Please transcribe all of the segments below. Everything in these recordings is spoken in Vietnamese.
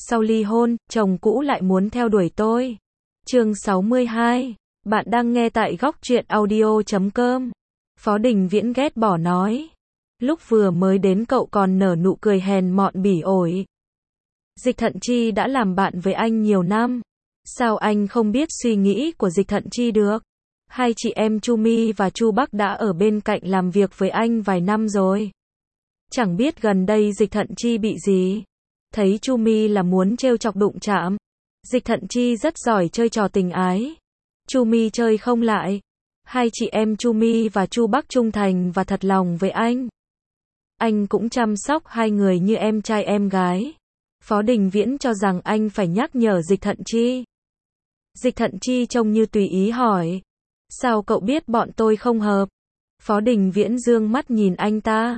sau ly hôn, chồng cũ lại muốn theo đuổi tôi. Chương 62. Bạn đang nghe tại góc truyện audio.com. Phó Đình Viễn ghét bỏ nói. Lúc vừa mới đến cậu còn nở nụ cười hèn mọn bỉ ổi. Dịch Thận Chi đã làm bạn với anh nhiều năm. Sao anh không biết suy nghĩ của Dịch Thận Chi được? Hai chị em Chu Mi và Chu Bắc đã ở bên cạnh làm việc với anh vài năm rồi. Chẳng biết gần đây Dịch Thận Chi bị gì. Thấy Chu Mi là muốn trêu chọc đụng chạm. Dịch Thận Chi rất giỏi chơi trò tình ái. Chu Mi chơi không lại. Hai chị em Chu Mi và Chu Bắc trung thành và thật lòng với anh. Anh cũng chăm sóc hai người như em trai em gái. Phó Đình Viễn cho rằng anh phải nhắc nhở Dịch Thận Chi. Dịch Thận Chi trông như tùy ý hỏi. Sao cậu biết bọn tôi không hợp? Phó Đình Viễn dương mắt nhìn anh ta.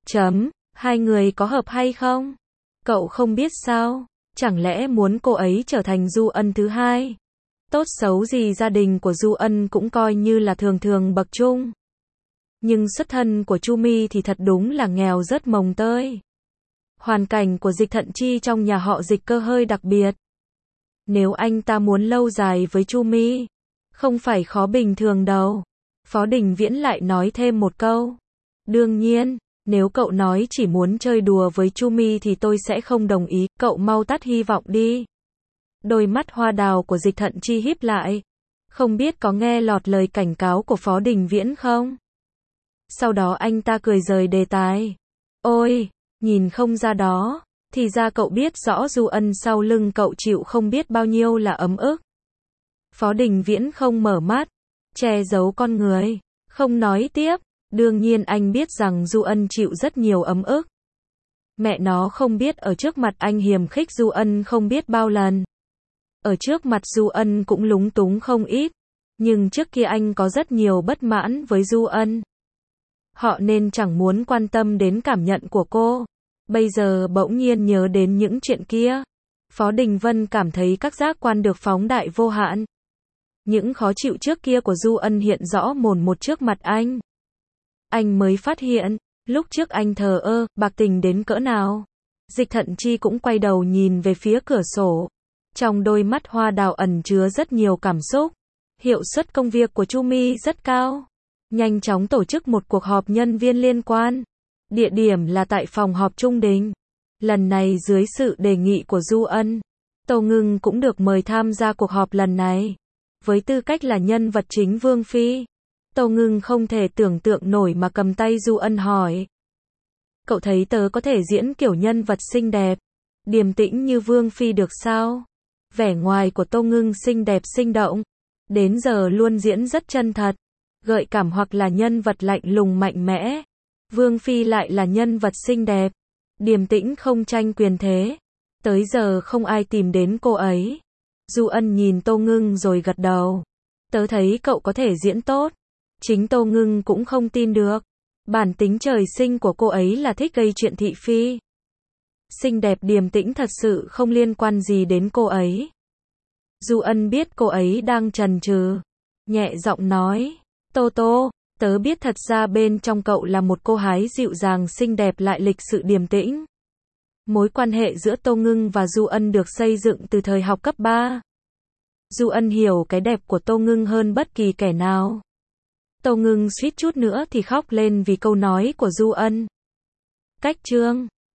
Hai người có hợp hay không? Cậu không biết sao? Chẳng lẽ muốn cô ấy trở thành Du Ân thứ hai? Tốt xấu gì gia đình của Du Ân cũng coi như là thường thường bậc trung. Nhưng xuất thân của Chu Mi thì thật đúng là nghèo rớt mồng tơi. Hoàn cảnh của Dịch Thận Chi trong nhà họ Dịch cơ hơi đặc biệt. Nếu anh ta muốn lâu dài với Chu Mi, không phải khó bình thường đâu. Phó Đình Viễn lại nói thêm một câu. Đương nhiên, nếu cậu nói chỉ muốn chơi đùa với Chu Mi thì tôi sẽ không đồng ý, cậu mau tắt hy vọng đi. Đôi mắt hoa đào của Dịch Thận Chi híp lại. Không biết có nghe lọt lời cảnh cáo của Phó Đình Viễn không? Sau đó anh ta cười rời đề tài. Ôi, nhìn không ra đó, thì ra cậu biết rõ Du Ân sau lưng cậu chịu không biết bao nhiêu là ấm ức. Phó Đình Viễn không mở mắt, che giấu con người, không nói tiếp. Đương nhiên anh biết rằng Du Ân chịu rất nhiều ấm ức. Mẹ nó không biết ở trước mặt anh hiềm khích Du Ân không biết bao lần. Ở trước mặt Du Ân cũng lúng túng không ít. Nhưng trước kia anh có rất nhiều bất mãn với Du Ân. Họ nên chẳng muốn quan tâm đến cảm nhận của cô. Bây giờ bỗng nhiên nhớ đến những chuyện kia. Phó Đình Vân cảm thấy các giác quan được phóng đại vô hạn. Những khó chịu trước kia của Du Ân hiện rõ mồn một trước mặt anh. Anh mới phát hiện, lúc trước anh thờ ơ, bạc tình đến cỡ nào. Dịch Thận Chi cũng quay đầu nhìn về phía cửa sổ. Trong đôi mắt hoa đào ẩn chứa rất nhiều cảm xúc. Hiệu suất công việc của Chu Mi rất cao. Nhanh chóng tổ chức một cuộc họp nhân viên liên quan. Địa điểm là tại phòng họp Trung Đình. Lần này dưới sự đề nghị của Du Ân, Tô Ngưng cũng được mời tham gia cuộc họp lần này. Với tư cách là nhân vật chính Vương Phi, Tô Ngưng không thể tưởng tượng nổi mà cầm tay Du Ân hỏi. Cậu thấy tớ có thể diễn kiểu nhân vật xinh đẹp, điềm tĩnh như Vương Phi được sao? Vẻ ngoài của Tô Ngưng xinh đẹp sinh động. Đến giờ luôn diễn rất chân thật, gợi cảm hoặc là nhân vật lạnh lùng mạnh mẽ. Vương Phi lại là nhân vật xinh đẹp, điềm tĩnh không tranh quyền thế. Tới giờ không ai tìm đến cô ấy. Du Ân nhìn Tô Ngưng rồi gật đầu. Tớ thấy cậu có thể diễn tốt. Chính Tô Ngưng cũng không tin được. Bản tính trời sinh của cô ấy là thích gây chuyện thị phi. Xinh đẹp điềm tĩnh thật sự không liên quan gì đến cô ấy. Du Ân biết cô ấy đang chần chừ, nhẹ giọng nói. Tô Tô, tớ biết thật ra bên trong cậu là một cô gái dịu dàng xinh đẹp lại lịch sự điềm tĩnh. Mối quan hệ giữa Tô Ngưng và Du Ân được xây dựng từ thời học cấp 3. Du Ân hiểu cái đẹp của Tô Ngưng hơn bất kỳ kẻ nào. Tô Ngưng suýt chút nữa thì khóc lên vì câu nói của Du Ân. Cách chương